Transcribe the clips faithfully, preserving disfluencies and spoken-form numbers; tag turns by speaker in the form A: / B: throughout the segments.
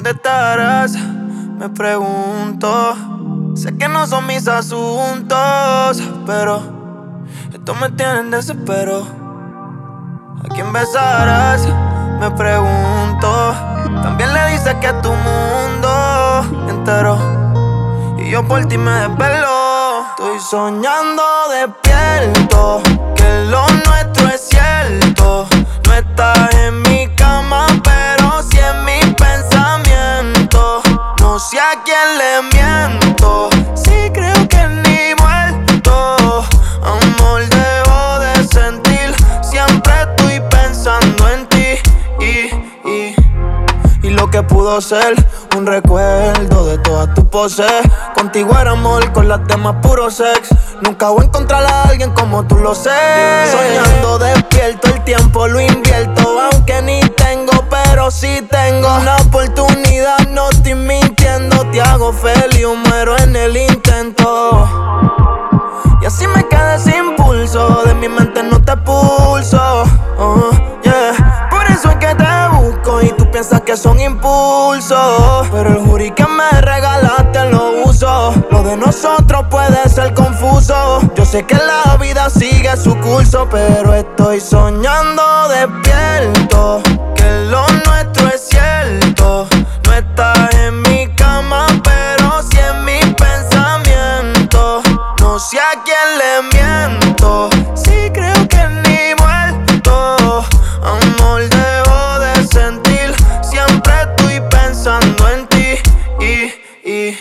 A: ¿Dónde estarás? Me pregunto. Sé que no son mis asuntos, pero esto me tiene en desespero. ¿A quién besarás? Me pregunto. También le dices que es tu mundo entero, y yo por ti me desvelo. Estoy soñando despierto que lo nuestro es cierto. No estás en mi cama, pero sí en mis pensamientos. No sé a quién le miento, sí creo que ni muerto. Amor, debo de sentir, siempre estoy pensando en ti. Y, y, y lo que pudo ser un recuerdo de todas tus poses. Contigo era amor, con las demás puro sex. Nunca voy a encontrar a alguien como tú lo sé. Soñando despierto, el tiempo lo invierto. Aunque ni tengo, pero sí tengo una oportunidad, no estoy mintiendo. Te hago feliz o muero en el intento. Y así me quedé sin pulso, de mi mente no te pulso. uh, yeah. Por eso es que te busco y tú piensas que son impulsos, pero el jury que me regalaste lo uso. Lo de nosotros puede ser confuso. Yo sé que la vida sigue su curso, pero estoy soñando despierto que lo nuestro es cierto. No estás en mi cama, pero sí en mis pensamientos. No sé a quién le miento, sí creo que ni muerto. Amor, debo de sentir, siempre estoy pensando en ti. Y, y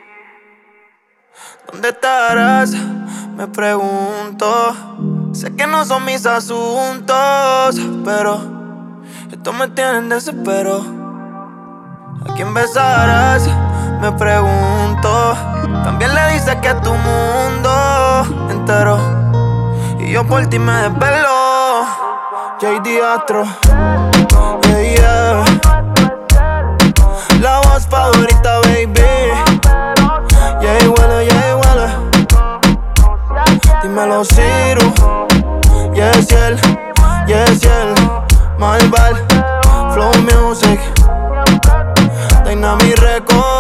A: ¿dónde estarás? Me pregunto. Sé que no son mis asuntos, pero esto me tiene en desespero. ¿A quién besarás? Me pregunto. También le dices que es tu mundo entero, y yo por ti me desvelo. J D Astro, yeah, yeah. La voz favorita, baby. Yeah, huele, yeah, huele. Dímelo, Ciru. Yes, él, yes, él. Malval, Flow Music, Dynamic Records.